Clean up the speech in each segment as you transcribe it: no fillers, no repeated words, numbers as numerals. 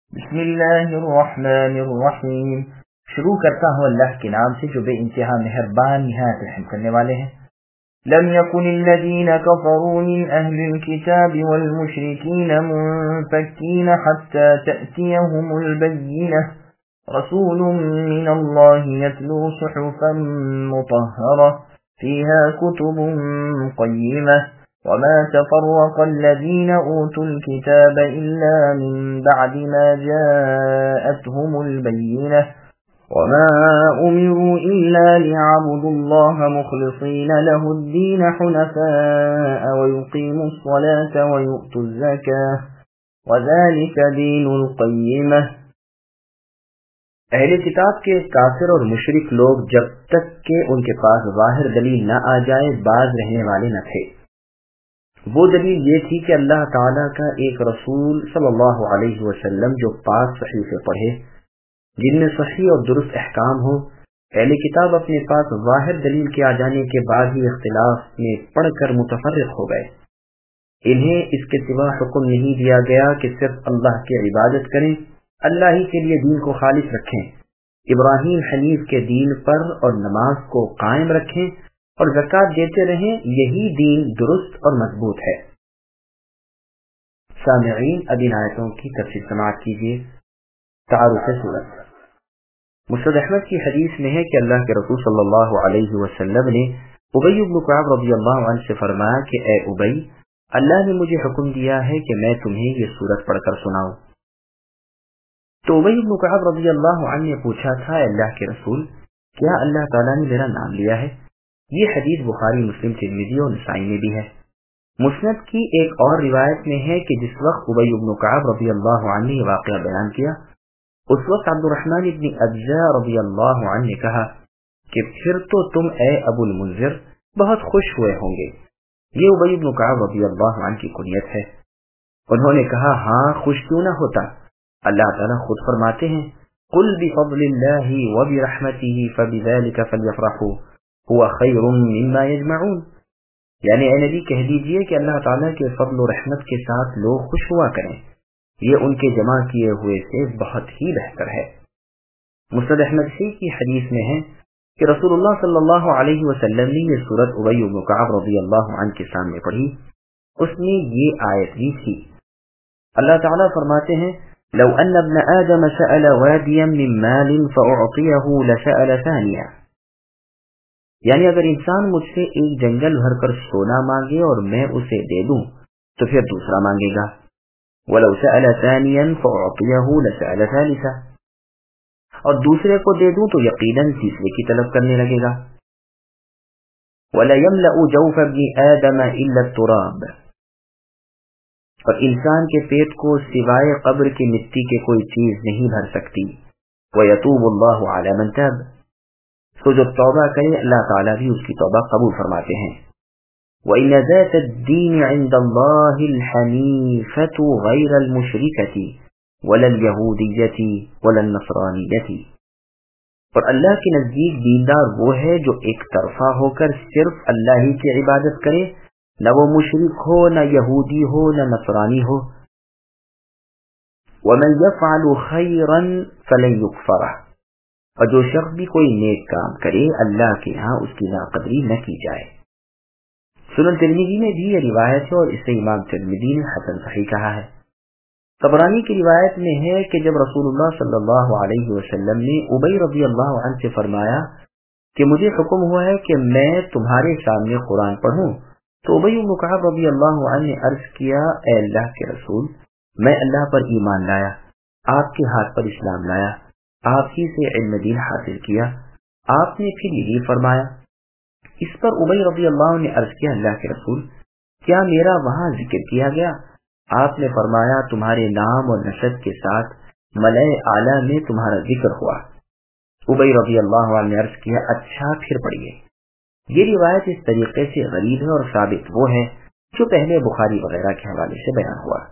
بسم اللہ الرحمن الرحیم۔ شروع کرتا ہوں اللہ کے نام سے جو بے انتہا مہربان نہایت رحم کرنے والے ہیں۔ لم يكن الذين كفروا من أهل الكتاب والمشركين منفكين حتى تأتيهم البينة رسول من الله يتلو صحفا مطهرة فيها كتب قيمة وما تفرق الذين أوتوا الكتاب إلا من بعد ما جاءتهم البينة وما أمروا إلا ليعبدوا الله مخلصين له الدين حنفاء ويقيموا الصلاة ويؤتوا الزكاة وذلك دين القيمة۔ اہل کتاب کے کافر اور مشرک لوگ جب تک کہ ان کے پاس ظاہر دلیل نہ آ جائے باز رہنے والے نہ تھے۔ وہ دلیل یہ تھی کہ اللہ تعالیٰ کا ایک رسول صلی اللہ علیہ وسلم جو پاک صحیفے پڑھے جن میں صحیح اور درست احکام ہو۔ اہل کتاب اپنے پاس ظاہر دلیل کے آ جانے کے بعد ہی اختلاف میں پڑھ کر متفرق ہو گئے۔ انہیں اس کے سوا حکم نہیں دیا گیا کہ صرف اللہ کی عبادت کریں، اللہ ہی کے لیے دین کو خالص رکھیں، ابراہیم حنیف کے دین پر اور نماز کو قائم رکھیں اور زکوٰۃ دیتے رہیں، یہی دین درست اور مضبوط ہے۔ سامعین، اب ان آیتوں کی تفسیر سماعت کیجیے۔ تعارف سورت۔ مسند احمد کی حدیث میں ہے کہ اللہ کے رسول صلی اللہ علیہ وسلم نے ابی بن کعب رضی اللہ عنہ سے فرمایا کہ اے ابی، اللہ نے مجھے حکم دیا ہے کہ میں تمہیں یہ سورت پڑھ کر سناؤں۔ تو ابی بن کعب رضی اللہ عنہ نے پوچھا تھا، اے اللہ کے رسول، کیا اللہ تعالیٰ نے میرا نام لیا ہے؟ یہ حدیث بخاری، مسلم، ترمذی اور نسائی میں بھی ہے۔ مسند کی ایک اور روایت میں ہے کہ جس وقت ابی بن کعب رضی اللہ عنہ نے یہ واقعہ بیان کیا، اس وقت عبد الرحمن ابن ابزہ رضی اللہ عنہ نے کہا کہ پھر تو تم اے ابو المنذر بہت خوش ہوئے ہوں گے۔ یہ ابی بن کعب رضی اللہ عنہ کی کنیت ہے۔ انہوں نے کہا، ہاں، خوش کیوں نہ ہوتا، اللہ تعالیٰ خود فرماتے ہیں، قل بفضل اللہ وبرحمتہ فبذلک فلیفرحوا هو خیر مما یجمعون، یعنی اے نبی کہہ دیجئے کہ اللہ تعالیٰ کے فضل و رحمت کے ساتھ لوگ خوش ہوا کریں، یہ ان کے جمع کیے ہوئے سے بہت ہی بہتر ہے۔ مسند احمد کی حدیث میں ہے کہ رسول اللہ صلی اللہ علیہ وسلم نے یہ سورت ابی بن کعب رضی اللہ عنہ کے سامنے پڑھی۔ اس میں یہ آیت بھی تھی۔ اللہ تعالیٰ فرماتے ہیں، لو ان ابن آدم سأل وادیا من مال فأعطیه لسأل ثانیہ، یعنی اگر انسان مجھ سے ایک جنگل بھر کر سونا مانگے اور میں اسے دے دوں تو پھر دوسرا مانگے گا۔ وَلَوْ سَأَلَ ثَانِيًا فَأُعْطِيَهُ لَسَأَلَ ثَالِثًا، اور دوسرے کو دے دوں تو یقیناً تیسرے کی طلب کرنے لگے گا۔ وَلَيَمْلَأُ جَوْفَ ابْنِ آدَمَ إِلَّا التُّرَابُ، اور انسان کے پیٹ کو سوائے قبر کی مٹی کے کوئی چیز نہیں بھر سکتی۔ وَيَتُوبُ اللَّهُ عَلَى مَنْ تَابَ، تو جو توبہ کرے اللہ تعالیٰ بھی اس کی توبہ قبول فرماتے ہیں۔ وَإِنَّ ذَاتَ الدِّينِ عِنْدَ اللَّهِ الْحَنِيفَةُ غَيْرَ الْمُشْرِكَةِ وَلَا الْيَهُودِيَّةِ وَلَا النَّصْرَانِيَّةِ، اور اللہ کے نزدیک دیندار وہ ہے جو ایک طرفہ ہو کر صرف اللہ ہی کی عبادت کرے، نہ وہ مشرک ہو، نہ یہودی ہو، نہ نصرانی ہو۔ وَمَنْ يَفْعَلُ خَيْرًا فَلَنْ يُكْفَرَهُ، اور جو شخص بھی کوئی نیک کام کرے اللہ کے ہاں اس کی ناقدری نہ کی جائے۔ سنن ترمذی میں بھی یہ روایت ہے اور اسے امام ترمذی نے حسن صحیح کہا ہے۔ طبرانی کی روایت میں ہے کہ جب رسول اللہ صلی اللہ علیہ وسلم نے ابی رضی اللہ عنہ سے فرمایا کہ مجھے حکم ہوا ہے کہ میں تمہارے سامنے قرآن پڑھوں، تو ابی بن کعب رضی اللہ عنہ نے عرض کیا، اے اللہ کے رسول، میں اللہ پر ایمان لایا، آپ کے ہاتھ پر اسلام لایا، آپ ہی سے علم دین حاصل کیا۔ آپ نے پھر یہی فرمایا۔ اس پر ابی رضی اللہ عنہ نے عرض کیا، اللہ کے رسول، کیا میرا وہاں ذکر کیا گیا؟ آپ نے فرمایا، تمہارے نام اور نسب کے ساتھ ملأ اعلیٰ میں تمہارا ذکر ہوا۔ ابی رضی اللہ عنہ نے عرض کیا، اچھا پھر پڑھیے۔ یہ روایت اس طریقے سے غریب ہے اور ثابت وہ ہے جو پہلے بخاری وغیرہ کے حوالے سے بیان ہوا۔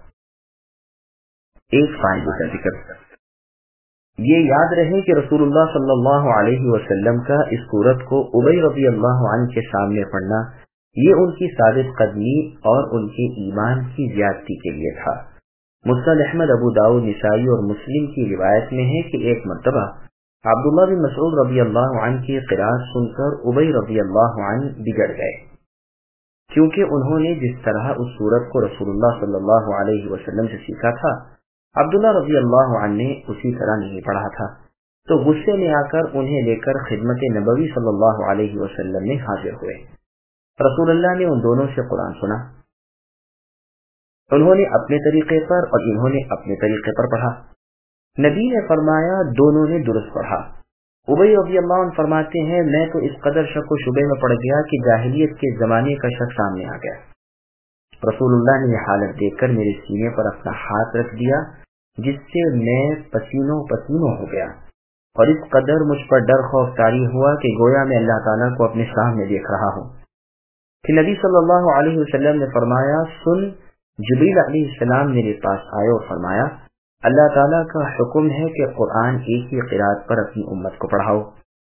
ایک فائدے کا ذکر، یہ یاد رہے کہ رسول اللہ صلی اللہ علیہ وسلم کا اس سورت کو ابی رضی اللہ عنہ کے سامنے پڑھنا یہ ان کی ثابت قدمی اور ان کے ایمان کی زیادتی کے لیے تھا۔ मुस्नद अहमद, अबू दाऊद, निसाई और मुस्लिम की रिवायत में है कि एक मर्तबा अब्दुल्लाह बिन मसऊद रज़ी अल्लाह अन्हु की क़िरात सुनकर उबई रज़ी अल्लाह अन्हु बिगड़ गए, क्योंकि उन्होंने जिस तरह उस सूरत को रसूलुल्लाह सल्लल्लाहु अलैहि वसल्लम से सीखा था, अब्दुल्लाह रज़ी अल्लाह अन्हु ने उसी तरह नहीं पढ़ा था। तो गुस्से में आकर उन्हें लेकर खिदमत नबवी सल्लल्लाहु अलैहि वसल्लम में हाजिर हुए। रसूलुल्लाह ने उन दोनों से कुरान सुना। उन्होंने अपने तरीके पर और इन्होंने अपने तरीके पर पढ़ा। नबी ने फरमाया, दोनों ने दुरुस्त पढ़ा। उबई रज़ी अल्लाह अन्हु फरमाते हैं, मैं तो इस कदर शक व शुबे में पड़ गया कि जाहिलियत के जमाने का शक सामने आ गया। रसूलुल्लाह ने यह हालत देखकर मेरे सीने पर अपना हाथ रख दिया, जिससे मैं पसीनों पसीनों हो गया और इस कदर मुझ पर डर खौफ तारी हुआ कि गोया मैं अल्लाह ताला को अपने सामने देख रहा हूँ। फिर नबी सल्लल्लाहु अलैहि वसल्लम ने फरमाया, सुन, जिब्रील अलैहिस्सलाम मेरे पास आए और फरमाया, अल्लाह ताला का हुक्म है कि कुरान एक ही क़िरात पर अपनी उम्मत को पढ़ाओ।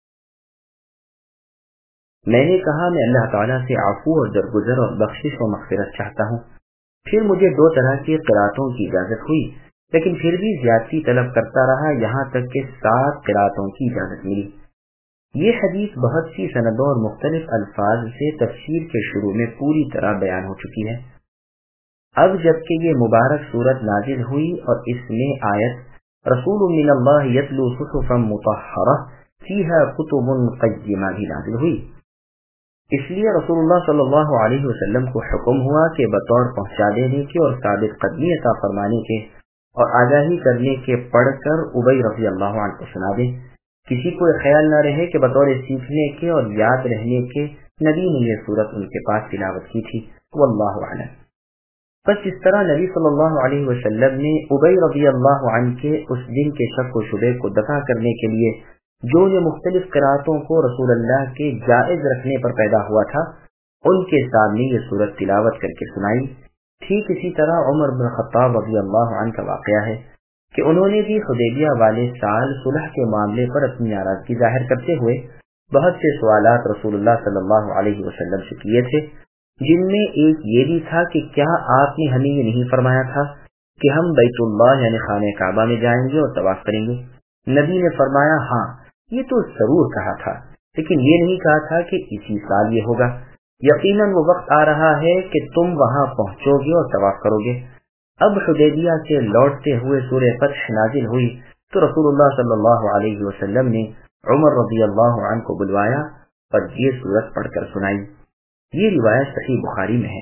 मैंने कहा, मैं अल्लाह ताला से आफू और दरगुजर और बख्शिश और मग़फ़िरत चाहता हूँ। फिर मुझे 2 तरह की क़िरातों की इजाजत हुई, लेकिन फिर भी ज्यादती तलब करता रहा, यहाँ तक कि 7 क़िरातों की इजाजत मिली। ये हदीस बहुत सी सनदों और मुख्तलिफ अल्फाज से तफसीर के शुरू में पूरी तरह बयान हो चुकी है। अब जबकि ये मुबारक सूरत नाजिल हुई और इसमें आयत रसूलुम मिनल्लाह यतलू सुहुफम मुतहहरा फीहा कुतुबुन क़य्यिमा भी नाजिल हुई, इसलिए रसूलुल्लाह सल्लल्लाहु अलैहि वसल्लम को हुक्म हुआ कि बतौर पहुंचा देने के और साबित कदमी अता फरमाने के और आगाही करने के पढ़कर उबई रज़ी अल्लाह अन्हु को सुना दे। किसी को ख्याल न रहे कि बतौर सीखने के और याद रहने के नबी ने यह सूरत उनके पास तिलावत की थी। वल्लाहु अअलम। बस इस तरह नबी सल्लल्लाहु अलैहि वसल्लम ने उबई रज़ी अल्लाह अन्हु के उस दिन के शक व शुबे को दफा करने के लिए जो ने मुख्तलिफ क़िरातों को रसूलुल्लाह के जायज रखने पर पैदा हुआ था, उनके सामने ये सूरत तिलावत करके सुनाई। ठीक इसी तरह उमर बिन खत्ताब रज़ी अल्लाह अन्हु का वाक़या है कि उन्होंने भी हुदैबिया वाले साल सुलह के मामले पर अपनी नाराजगी जाहिर करते हुए बहुत से सवालात रसूलुल्लाह सल्लल्लाहु अलैहि वसल्लम से किए थे, जिनमें एक ये भी था कि क्या आपने हमें ये नहीं फरमाया था कि हम बैतुल्लाह यानी खाने काबा में जाएंगे और तवाफ करेंगे। नबी ने फरमाया, हाँ ये तो जरूर कहा था, लेकिन ये नहीं कहा था कि इसी साल ये होगा। यकीनन वो वक्त आ रहा है कि तुम वहां पहुंचोगे और तवाफ करोगे। अब हुदैबिया से लौटते हुए सूरह फतह नाजिल हुई तो रसूलुल्लाह सल्लल्लाहु अलैहि वसल्लम ने उमर रज़ियल्लाहु अन्हु को बुलवाया और ये सूरत पढ़कर सुनाई। ये रिवायत सही बुखारी में है,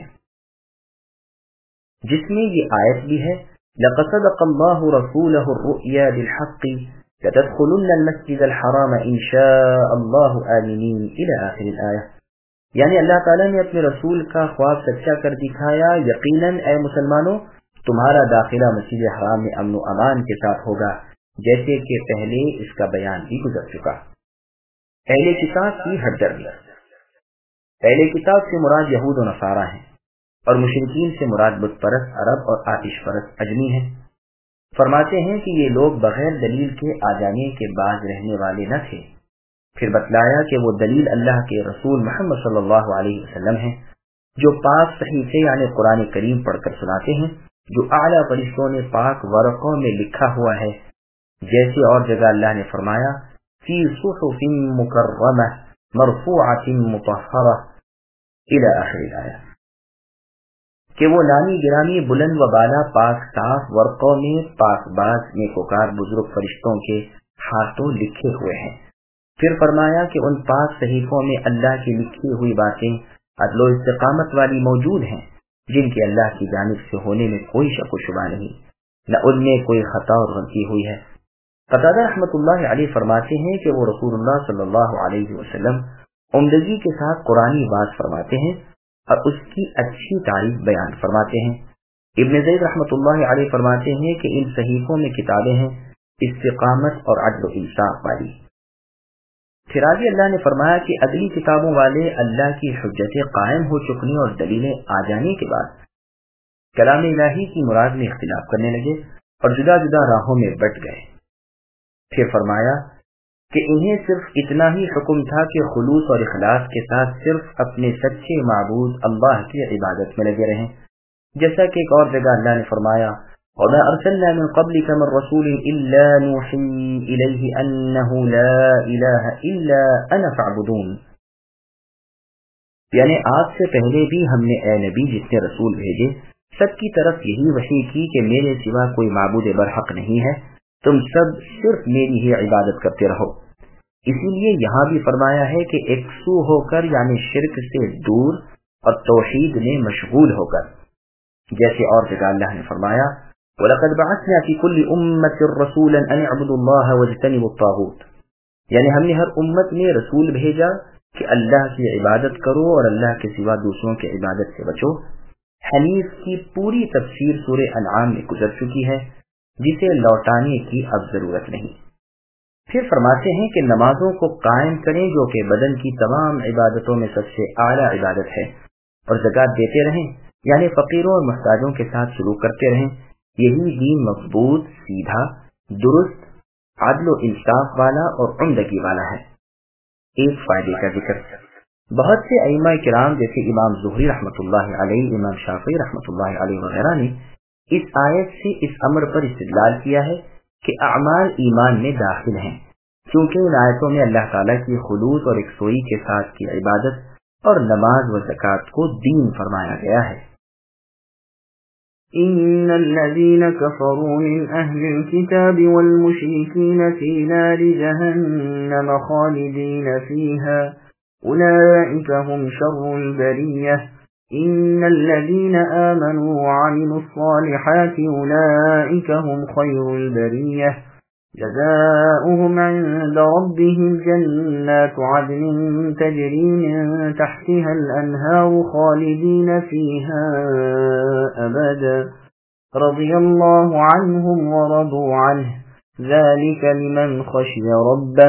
जिसमें ये आयत भी है, लक़द सदक़ल्लाहु रसूलहु अर्रुया बिलहक़्क़ि लतदख़ुलुन्नल मस्जिदल हराम इंशाअल्लाहु आमिनीन इला आखिरिल आयत। यानी अल्लाह ताला ने अपने रसूल का ख्वाब सच्चा कर दिखाया, यकीनन ए मुसलमानों तुम्हारा दाखिला मस्जिद हराम में अमन व अमान के साथ होगा, जैसे कि पहले इसका बयान भी गुजर चुका। पहले किताब की हददर्दी। पहले किताब से मुराद यहूद और नसारा हैं और मुशरिकीन से मुराद बुत परस्त अरब और आतिश परस्त अजमी हैं। फरमाते हैं कि ये लोग बगैर दलील के आ जाने के बाज रहने वाले न थे। फिर बतलाया कि वो दलील अल्लाह के रसूल मोहम्मद सल्लल्लाहु अलैहि वसल्लम हैं, जो पाक सहीफे यानी कुरान करीम पढ़कर सुनाते हैं, जो आला फरिश्तों ने पाक वरक़ों में लिखा हुआ है। जैसे और जगह अल्लाह ने फरमाया, फी सुहुफिन मुकर्रमह मरफूअतिन मुतहहरह इला आखिरिल आयत, कि वो नामी गिरामी बुलंद व बाला पाक साफ वर्कों में पाकबाज नेकोकार बुजुर्ग फरिश्तों के हाथों लिखे हुए हैं। फिर फरमाया कि उन पाक सहीफों में अल्लाह की लिखी हुई बातें अदलो इस्तिकामत वाली मौजूद हैं, जिनके अल्लाह की जानिब से होने में कोई शक व शुबा नहीं, न उनमें कोई खता और गलती हुई है। क़तादा रहमतुल्लाह अलैहि फरमाते हैं कि वो रसूलुल्लाह सल्लल्लाहु अलैहि वसल्लम उम्दगी के साथ कुरानी बात फरमाते हैं और उसकी अच्छी तारीफ बयान फरमाते हैं। इब्न ज़ैद रहमतुल्लाह अलैहि फरमाते हैं कि इन सहीफों में किताबें हैं इस्तिकामत और अदल व इंसाफ वाली। फिर आगे अल्लाह ने फरमाया कि अगली किताबों वाले अल्लाह की हुज्जतें कायम हो चुकने और दलीलें आ जाने के बाद कलाम इलाही की मुराद में इख्तिलाफ करने लगे और जुदा जुदा राहों में बट गए। फिर फरमाया कि इन्हें सिर्फ इतना ही हुक्म था कि खुलूस और इखलास के साथ सिर्फ अपने सच्चे माबूद अल्लाह की इबादत में लगे रहें। जैसा कि एक और जगह अल्लाह ने फरमाया, وما أرسلنا من قبلك من رسول إلا نوحي إليه أنه لا إله إلا أنا فاعبدون، یعنی آپ سے پہلے بھی ہم نے اے نبی جتنے رسول بھیجے سب کی طرف یہی وحی کی کہ میرے سوا کوئی معبود برحق نہیں ہے، تم سب صرف میری ہی عبادت کرتے رہو۔ اسی لیے یہاں بھی فرمایا ہے کہ ایک سو ہو کر یعنی شرک سے دور اور توحید میں مشغول ہو کر، جیسے اور جگہ اللہ نے فرمایا وَلَقَدْ بَعَثْنَا فِي كُلِّ أُمَّةٍ رَسُولًا أَنِ اعْبُدُوا اللَّهَ وَاجْتَنِبُوا الطَّاغُوتَ، یعنی ہم نے ہر امت میں رسول بھیجا کہ اللہ کی عبادت کرو اور اللہ کے سوا دوسروں کی عبادت سے بچو۔ حنیف کی پوری تفسیر سورہ انعام میں گزر چکی ہے، جسے لوٹانے کی اب ضرورت نہیں۔ پھر فرماتے ہیں کہ نمازوں کو قائم کریں جو کہ بدن کی تمام عبادتوں میں سب سے اعلیٰ عبادت ہے، اور زکوٰۃ دیتے رہیں یعنی فقیروں اور محتاجوں کے ساتھ سلوک کرتے رہیں، یہی دین مضبوط، سیدھا، درست، عدل و انصاف والا اور عمدگی والا ہے۔ ایک فائدے کا ذکر، بہت سے ائمہ کرام جیسے امام زہری رحمۃ اللہ علیہ، امام شافعی رحمۃ اللہ علیہ وغیرہ نے اس آیت سے اس امر پر استدلال کیا ہے کہ اعمال ایمان میں داخل ہیں، کیونکہ ان آیتوں میں اللہ تعالیٰ کی خلوص اور یکسوئی کے ساتھ کی عبادت اور نماز و زکوٰۃ کو دین فرمایا گیا ہے۔ إن الذين كفروا من أهل الكتاب والمشركين في نار جهنم خالدين فيها أولئك هم شر البرية إن الذين آمنوا وعملوا الصالحات أولئك هم خير البرية جزاؤهم عند ربهم جنات عدن تجري من تحتها الأنهار خالدين فيها أبدا رضي الله عنهم ورضوا عنه ذلك لمن خشي ربه۔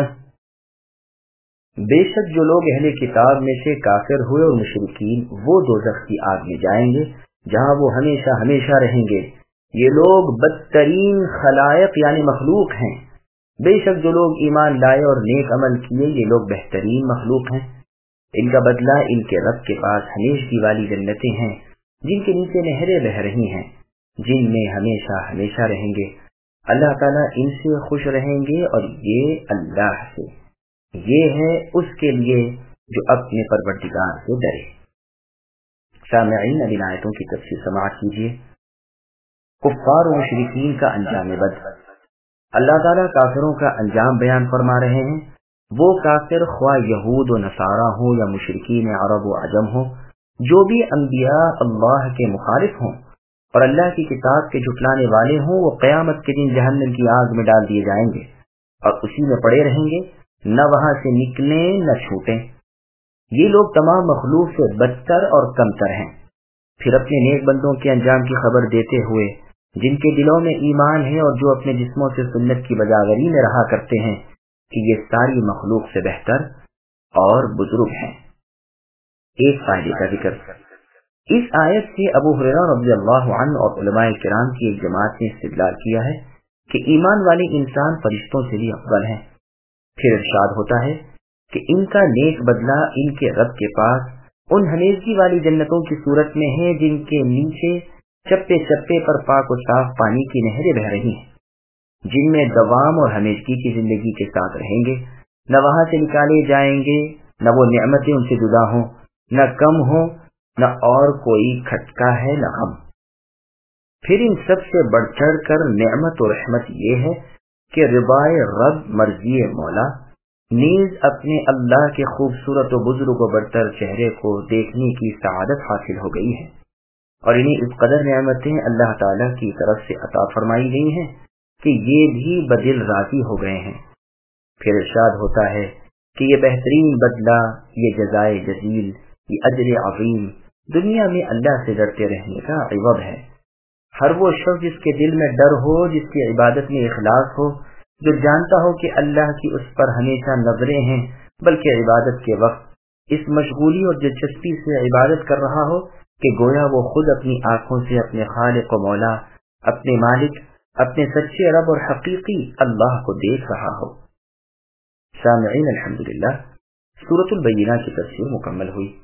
بے شک جو لوگ اہل کتاب میں سے کافر ہوئے اور مشرکین وہ دوزخ کی آگ میں جائیں گے جہاں وہ ہمیشہ ہمیشہ رہیں گے۔ یہ لوگ بدترین خلائق یعنی مخلوق ہیں، بے شک جو لوگ ایمان لائے اور نیک عمل کیے یہ لوگ بہترین مخلوق ہیں۔ ان کا بدلہ ان کے رب کے پاس ہمیشگی والی جنتیں ہیں جن کے نیچے نہریں بہ رہی ہیں، جن میں ہمیشہ ہمیشہ رہیں گے۔ اللہ تعالیٰ ان سے خوش رہیں گے اور یہ اللہ سے، یہ ہے اس کے لیے جو اپنے پروردگار سے ڈرے۔ سامعین، اب ان آیتوں کی تفسیر سماعت کیجیے۔ کفار و مشرکین کا انجام بد، اللہ تعالیٰ کافروں کا انجام بیان فرما رہے ہیں۔ وہ کافر خواہ یہود و نصارہ ہوں یا مشرکین عرب و عجم ہوں، جو بھی انبیاء اللہ کے مخالف ہوں اور اللہ کی کتاب کے جھٹلانے والے ہوں، وہ قیامت کے دن جہنم کی آگ میں ڈال دیے جائیں گے اور اسی میں پڑے رہیں گے، نہ وہاں سے نکلیں نہ چھوٹیں۔ یہ لوگ تمام مخلوق سے بدتر اور کمتر ہیں۔ پھر اپنے نیک بندوں کے انجام کی خبر دیتے ہوئے جن کے دلوں میں ایمان ہے اور جو اپنے جسموں سے سنت کی بجاوری میں رہا کرتے ہیں کہ یہ ساری مخلوق سے بہتر اور بزرگ ہیں۔ ایک فائدے کا ذکر، اس آیت سے ابو ہریرہ رضی اللہ عنہ اور علماء کرام کی ایک جماعت نے استدلال کیا ہے کہ ایمان والے انسان فرشتوں سے بھی افضل ہیں۔ پھر ارشاد ہوتا ہے کہ ان کا نیک بدلہ ان کے رب کے پاس ان ہمیشگی والی جنتوں کی صورت میں ہے جن کے نیچے چپے چپے پر پاک و صاف پانی کی نہریں بہ رہی ہیں، جن میں دوام اور ہمیشگی کی زندگی کے ساتھ رہیں گے، نہ وہاں سے نکالے جائیں گے، نہ وہ نعمتیں ان سے جدا ہوں، نہ کم ہوں، نہ اور کوئی کھٹکا ہے نہ غم۔ پھر ان سب سے بڑھ چڑھ کر نعمت و رحمت یہ ہے کہ رضائے رب، مرضی مولا، نیز اپنے اللہ کے خوبصورت و بزرگ و برتر چہرے کو دیکھنے کی سعادت حاصل ہو گئی ہے، اور انہیں اس قدر نعمتیں اللہ تعالیٰ کی طرف سے عطا فرمائی گئی ہیں کہ یہ بھی بدل راضی ہو گئے ہیں۔ پھر ارشاد ہوتا ہے کہ یہ بہترین بدلہ، یہ جزائے جزیل، یہ اجر عظیم دنیا میں اللہ سے ڈرتے رہنے کا عوض ہے۔ ہر وہ شخص جس کے دل میں ڈر ہو، جس کی عبادت میں اخلاص ہو، جو جانتا ہو کہ اللہ کی اس پر ہمیشہ نظریں ہیں، بلکہ عبادت کے وقت اس مشغولی اور دلچسپی سے عبادت کر رہا ہو کہ گویا وہ خود اپنی آنکھوں سے اپنے خالق و مولا، اپنے مالک، اپنے سچے رب اور حقیقی اللہ کو دیکھ رہا ہو۔ سامعین، الحمدللہ سورۃ البینہ کی تفسیر مکمل ہوئی۔